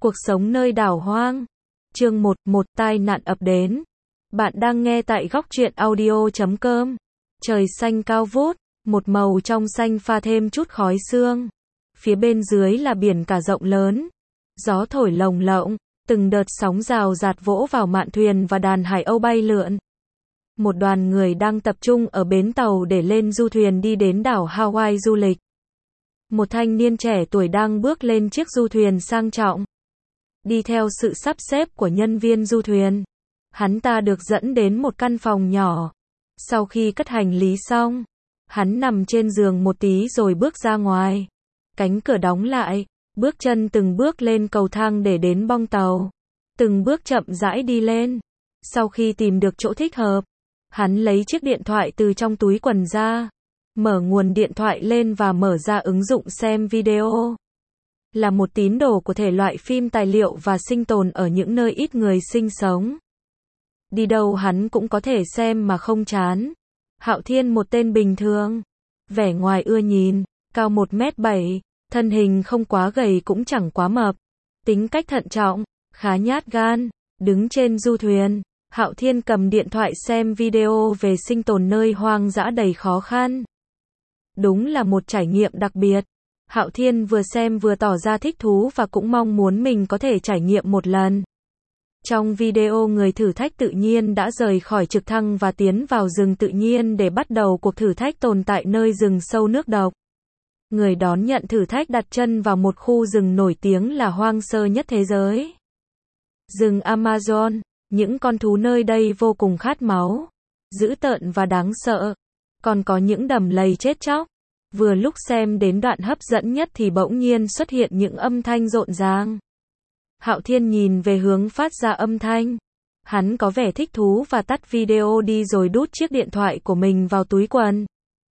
Cuộc sống nơi đảo hoang. Chương 1, một tai nạn ập đến. Bạn đang nghe tại góc truyện audio.com. Trời xanh cao vút, một màu trong xanh pha thêm chút khói sương. Phía bên dưới là biển cả rộng lớn. Gió thổi lồng lộng, từng đợt sóng rào rạt vỗ vào mạn thuyền và đàn hải âu bay lượn. Một đoàn người đang tập trung ở bến tàu để lên du thuyền đi đến đảo Hawaii du lịch. Một thanh niên trẻ tuổi đang bước lên chiếc du thuyền sang trọng. Đi theo sự sắp xếp của nhân viên du thuyền, hắn ta được dẫn đến một căn phòng nhỏ. Sau khi cất hành lý xong, hắn nằm trên giường một tí rồi bước ra ngoài. Cánh cửa đóng lại, bước chân từng bước lên cầu thang để đến bong tàu. Từng bước chậm rãi đi lên. Sau khi tìm được chỗ thích hợp, hắn lấy chiếc điện thoại từ trong túi quần ra, mở nguồn điện thoại lên và mở ra ứng dụng xem video. Là một tín đồ của thể loại phim tài liệu và sinh tồn ở những nơi ít người sinh sống. Đi đâu hắn cũng có thể xem mà không chán. Hạo Thiên một tên bình thường, vẻ ngoài ưa nhìn, cao 1m7, thân hình không quá gầy cũng chẳng quá mập. Tính cách thận trọng, khá nhát gan, đứng trên du thuyền. Hạo Thiên cầm điện thoại xem video về sinh tồn nơi hoang dã đầy khó khăn. Đúng là một trải nghiệm đặc biệt. Hạo Thiên vừa xem vừa tỏ ra thích thú và cũng mong muốn mình có thể trải nghiệm một lần. Trong video người thử thách tự nhiên đã rời khỏi trực thăng và tiến vào rừng tự nhiên để bắt đầu cuộc thử thách tồn tại nơi rừng sâu nước độc. Người đón nhận thử thách đặt chân vào một khu rừng nổi tiếng là hoang sơ nhất thế giới. Rừng Amazon. Những con thú nơi đây vô cùng khát máu, dữ tợn và đáng sợ. Còn có những đầm lầy chết chóc. Vừa lúc xem đến đoạn hấp dẫn nhất thì bỗng nhiên xuất hiện những âm thanh rộn ràng. Hạo Thiên nhìn về hướng phát ra âm thanh. Hắn có vẻ thích thú và tắt video đi rồi đút chiếc điện thoại của mình vào túi quần.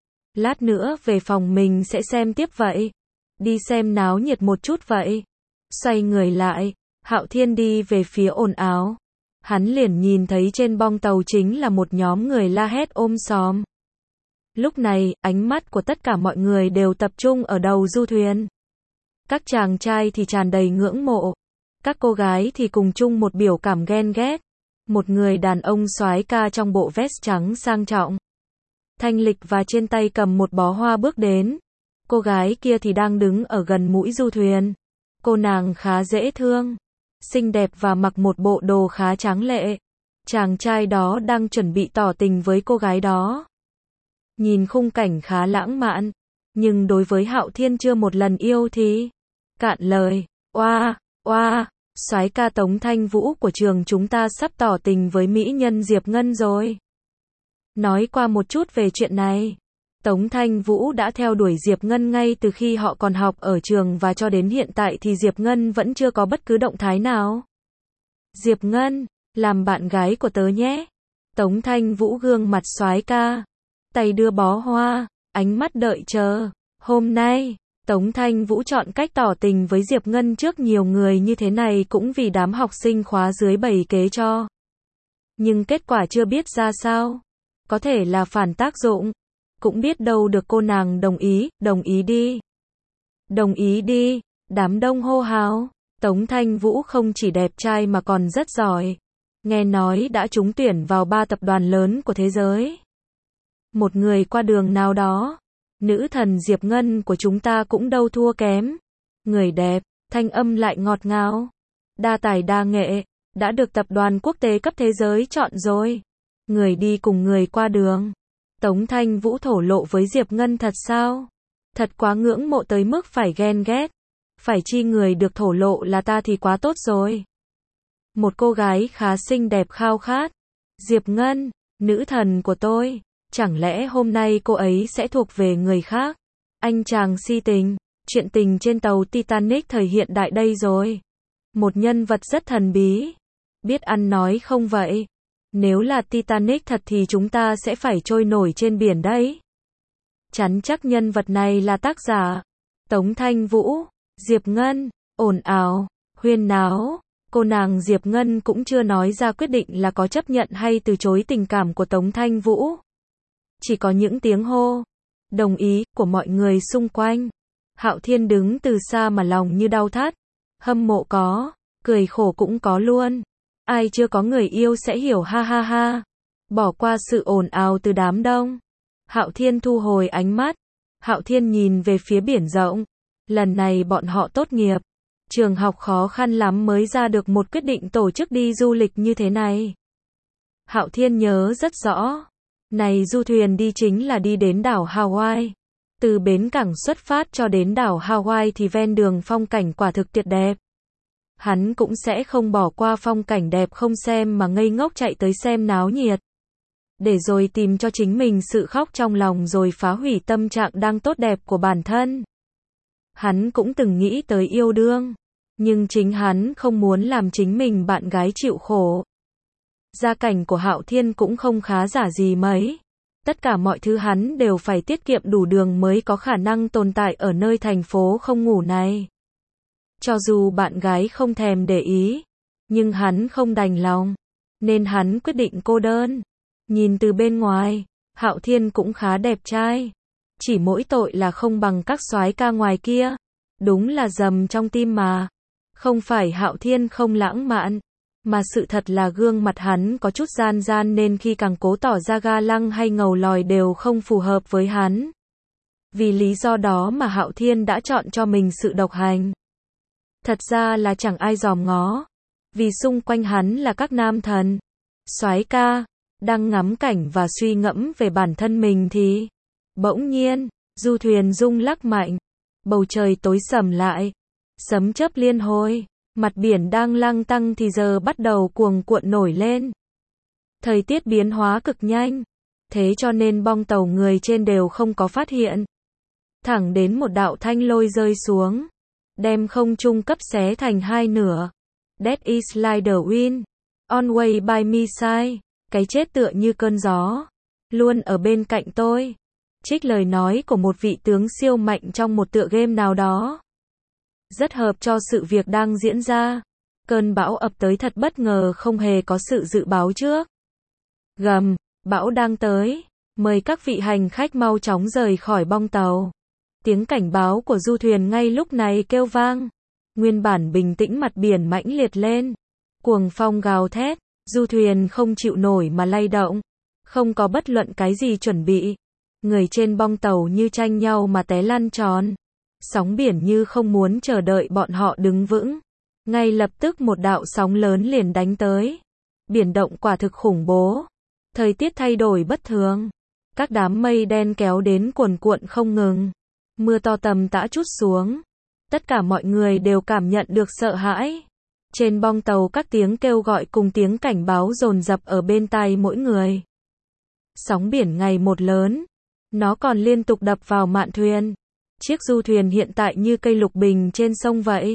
Lát nữa về phòng mình sẽ xem tiếp vậy. Đi xem náo nhiệt một chút vậy. Xoay người lại, Hạo Thiên đi về phía ồn ào. Hắn liền nhìn thấy trên bong tàu chính là một nhóm người la hét ôm xòm. Lúc này, ánh mắt của tất cả mọi người đều tập trung ở đầu du thuyền. Các chàng trai thì tràn đầy ngưỡng mộ. Các cô gái thì cùng chung một biểu cảm ghen ghét. Một người đàn ông soái ca trong bộ vest trắng sang trọng, thanh lịch và trên tay cầm một bó hoa bước đến. Cô gái kia thì đang đứng ở gần mũi du thuyền. Cô nàng khá dễ thương, xinh đẹp và mặc một bộ đồ khá tráng lệ. Chàng trai đó đang chuẩn bị tỏ tình với cô gái đó. Nhìn khung cảnh khá lãng mạn, nhưng đối với Hạo Thiên chưa một lần yêu thì cạn lời. Oa, oa, soái ca Tống Thanh Vũ của trường chúng ta sắp tỏ tình với mỹ nhân Diệp Ngân rồi. Nói qua một chút về chuyện này. Tống Thanh Vũ đã theo đuổi Diệp Ngân ngay từ khi họ còn học ở trường và cho đến hiện tại thì Diệp Ngân vẫn chưa có bất cứ động thái nào. Diệp Ngân, làm bạn gái của tớ nhé. Tống Thanh Vũ gương mặt soái ca, tay đưa bó hoa, ánh mắt đợi chờ. Hôm nay, Tống Thanh Vũ chọn cách tỏ tình với Diệp Ngân trước nhiều người như thế này cũng vì đám học sinh khóa dưới bày kế cho. Nhưng kết quả chưa biết ra sao. Có thể là phản tác dụng. Cũng biết đâu được cô nàng đồng ý đi. Đồng ý đi, đám đông hô hào. Tống Thanh Vũ không chỉ đẹp trai mà còn rất giỏi. Nghe nói đã trúng tuyển vào 3 tập đoàn lớn của thế giới. Một người qua đường nào đó, nữ thần Diệp Ngân của chúng ta cũng đâu thua kém. Người đẹp, thanh âm lại ngọt ngào, đa tài đa nghệ, đã được tập đoàn quốc tế cấp thế giới chọn rồi. Người đi cùng người qua đường. Tống Thanh Vũ thổ lộ với Diệp Ngân thật sao? Thật quá ngưỡng mộ tới mức phải ghen ghét. Phải chi người được thổ lộ là ta thì quá tốt rồi. Một cô gái khá xinh đẹp khao khát. Diệp Ngân, nữ thần của tôi. Chẳng lẽ hôm nay cô ấy sẽ thuộc về người khác? Anh chàng si tình. Chuyện tình trên tàu Titanic thời hiện đại đây rồi. Một nhân vật rất thần bí. Biết ăn nói không vậy? Nếu là Titanic thật thì chúng ta sẽ phải trôi nổi trên biển đấy. Chắn chắc nhân vật này là tác giả. Tống Thanh Vũ, Diệp Ngân, ồn ào, huyên náo. Cô nàng Diệp Ngân cũng chưa nói ra quyết định là có chấp nhận hay từ chối tình cảm của Tống Thanh Vũ. Chỉ có những tiếng hô, đồng ý, của mọi người xung quanh. Hạo Thiên đứng từ xa mà lòng như đau thắt. Hâm mộ có, cười khổ cũng có luôn. Ai chưa có người yêu sẽ hiểu ha ha ha. Bỏ qua sự ồn ào từ đám đông. Hạo Thiên thu hồi ánh mắt. Hạo Thiên nhìn về phía biển rộng. Lần này bọn họ tốt nghiệp. Trường học khó khăn lắm mới ra được một quyết định tổ chức đi du lịch như thế này. Hạo Thiên nhớ rất rõ. Này du thuyền đi chính là đi đến đảo Hawaii. Từ bến cảng xuất phát cho đến đảo Hawaii thì ven đường phong cảnh quả thực tuyệt đẹp. Hắn cũng sẽ không bỏ qua phong cảnh đẹp không xem mà ngây ngốc chạy tới xem náo nhiệt. Để rồi tìm cho chính mình sự khóc trong lòng rồi phá hủy tâm trạng đang tốt đẹp của bản thân. Hắn cũng từng nghĩ tới yêu đương. Nhưng chính hắn không muốn làm chính mình bạn gái chịu khổ. Gia cảnh của Hạo Thiên cũng không khá giả gì mấy. Tất cả mọi thứ hắn đều phải tiết kiệm đủ đường mới có khả năng tồn tại ở nơi thành phố không ngủ này. Cho dù bạn gái không thèm để ý, nhưng hắn không đành lòng, nên hắn quyết định cô đơn. Nhìn từ bên ngoài, Hạo Thiên cũng khá đẹp trai. Chỉ mỗi tội là không bằng các soái ca ngoài kia. Đúng là dầm trong tim mà. Không phải Hạo Thiên không lãng mạn, mà sự thật là gương mặt hắn có chút gian gian nên khi càng cố tỏ ra ga lăng hay ngầu lòi đều không phù hợp với hắn. Vì lý do đó mà Hạo Thiên đã chọn cho mình sự độc hành. Thật ra là chẳng ai dòm ngó. Vì xung quanh hắn là các nam thần, soái ca, đang ngắm cảnh và suy ngẫm về bản thân mình thì bỗng nhiên, du thuyền rung lắc mạnh. Bầu trời tối sầm lại. Sấm chớp liên hồi. Mặt biển đang lăng tăng thì giờ bắt đầu cuồng cuộn nổi lên. Thời tiết biến hóa cực nhanh. Thế cho nên bong tàu người trên đều không có phát hiện. Thẳng đến một đạo thanh lôi rơi xuống. Đem không trung cấp xé thành hai nửa. That is like the wind. On way by my side. Cái chết tựa như cơn gió. Luôn ở bên cạnh tôi. Trích lời nói của một vị tướng siêu mạnh trong một tựa game nào đó. Rất hợp cho sự việc đang diễn ra. Cơn bão ập tới thật bất ngờ không hề có sự dự báo trước. Gầm, bão đang tới. Mời các vị hành khách mau chóng rời khỏi bong tàu. Tiếng cảnh báo của du thuyền ngay lúc này kêu vang. Nguyên bản bình tĩnh mặt biển mãnh liệt lên. Cuồng phong gào thét. Du thuyền không chịu nổi mà lay động. Không có bất luận cái gì chuẩn bị. Người trên bong tàu như tranh nhau mà té lăn tròn. Sóng biển như không muốn chờ đợi bọn họ đứng vững. Ngay lập tức một đạo sóng lớn liền đánh tới. Biển động quả thực khủng bố. Thời tiết thay đổi bất thường. Các đám mây đen kéo đến cuồn cuộn không ngừng. Mưa to tầm tã trút xuống. Tất cả mọi người đều cảm nhận được sợ hãi. Trên bong tàu các tiếng kêu gọi cùng tiếng cảnh báo dồn dập ở bên tai mỗi người. Sóng biển ngày một lớn. Nó còn liên tục đập vào mạn thuyền. Chiếc du thuyền hiện tại như cây lục bình trên sông vậy.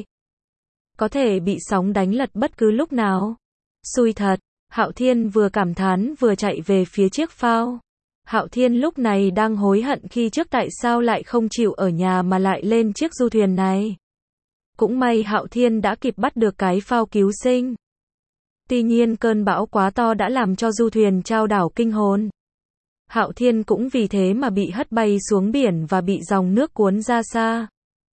Có thể bị sóng đánh lật bất cứ lúc nào. Xui thật, Hạo Thiên vừa cảm thán vừa chạy về phía chiếc phao. Hạo Thiên lúc này đang hối hận khi trước tại sao lại không chịu ở nhà mà lại lên chiếc du thuyền này. Cũng may Hạo Thiên đã kịp bắt được cái phao cứu sinh. Tuy nhiên cơn bão quá to đã làm cho du thuyền chao đảo kinh hồn. Hạo Thiên cũng vì thế mà bị hất bay xuống biển và bị dòng nước cuốn ra xa.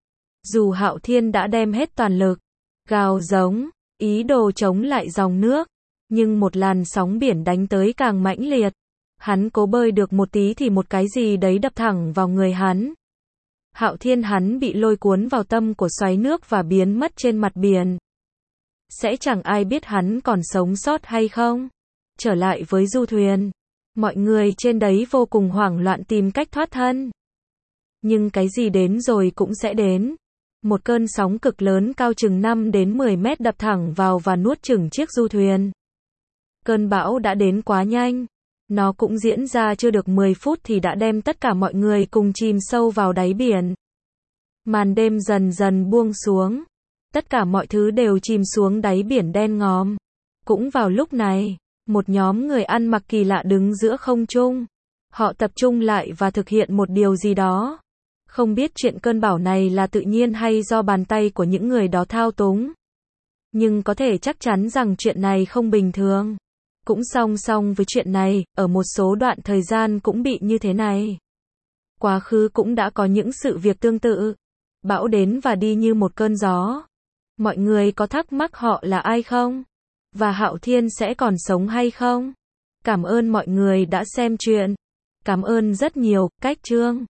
Dù Hạo Thiên đã đem hết toàn lực, gào giống, ý đồ chống lại dòng nước, nhưng một làn sóng biển đánh tới càng mãnh liệt. Hắn cố bơi được một tí thì một cái gì đấy đập thẳng vào người hắn. Hạo Thiên hắn bị lôi cuốn vào tâm của xoáy nước và biến mất trên mặt biển. Sẽ chẳng ai biết hắn còn sống sót hay không. Trở lại với du thuyền. Mọi người trên đấy vô cùng hoảng loạn tìm cách thoát thân. Nhưng cái gì đến rồi cũng sẽ đến. Một cơn sóng cực lớn cao chừng 5 đến 10 mét đập thẳng vào và nuốt chửng chiếc du thuyền. Cơn bão đã đến quá nhanh. Nó cũng diễn ra chưa được 10 phút thì đã đem tất cả mọi người cùng chìm sâu vào đáy biển. Màn đêm dần dần buông xuống. Tất cả mọi thứ đều chìm xuống đáy biển đen ngòm. Cũng vào lúc này, một nhóm người ăn mặc kỳ lạ đứng giữa không trung. Họ tập trung lại và thực hiện một điều gì đó. Không biết chuyện cơn bão này là tự nhiên hay do bàn tay của những người đó thao túng. Nhưng có thể chắc chắn rằng chuyện này không bình thường. Cũng song song với chuyện này, ở một số đoạn thời gian cũng bị như thế này. Quá khứ cũng đã có những sự việc tương tự. Bão đến và đi như một cơn gió. Mọi người có thắc mắc họ là ai không? Và Hạo Thiên sẽ còn sống hay không? Cảm ơn mọi người đã xem chuyện. Cảm ơn rất nhiều, Cách Chương.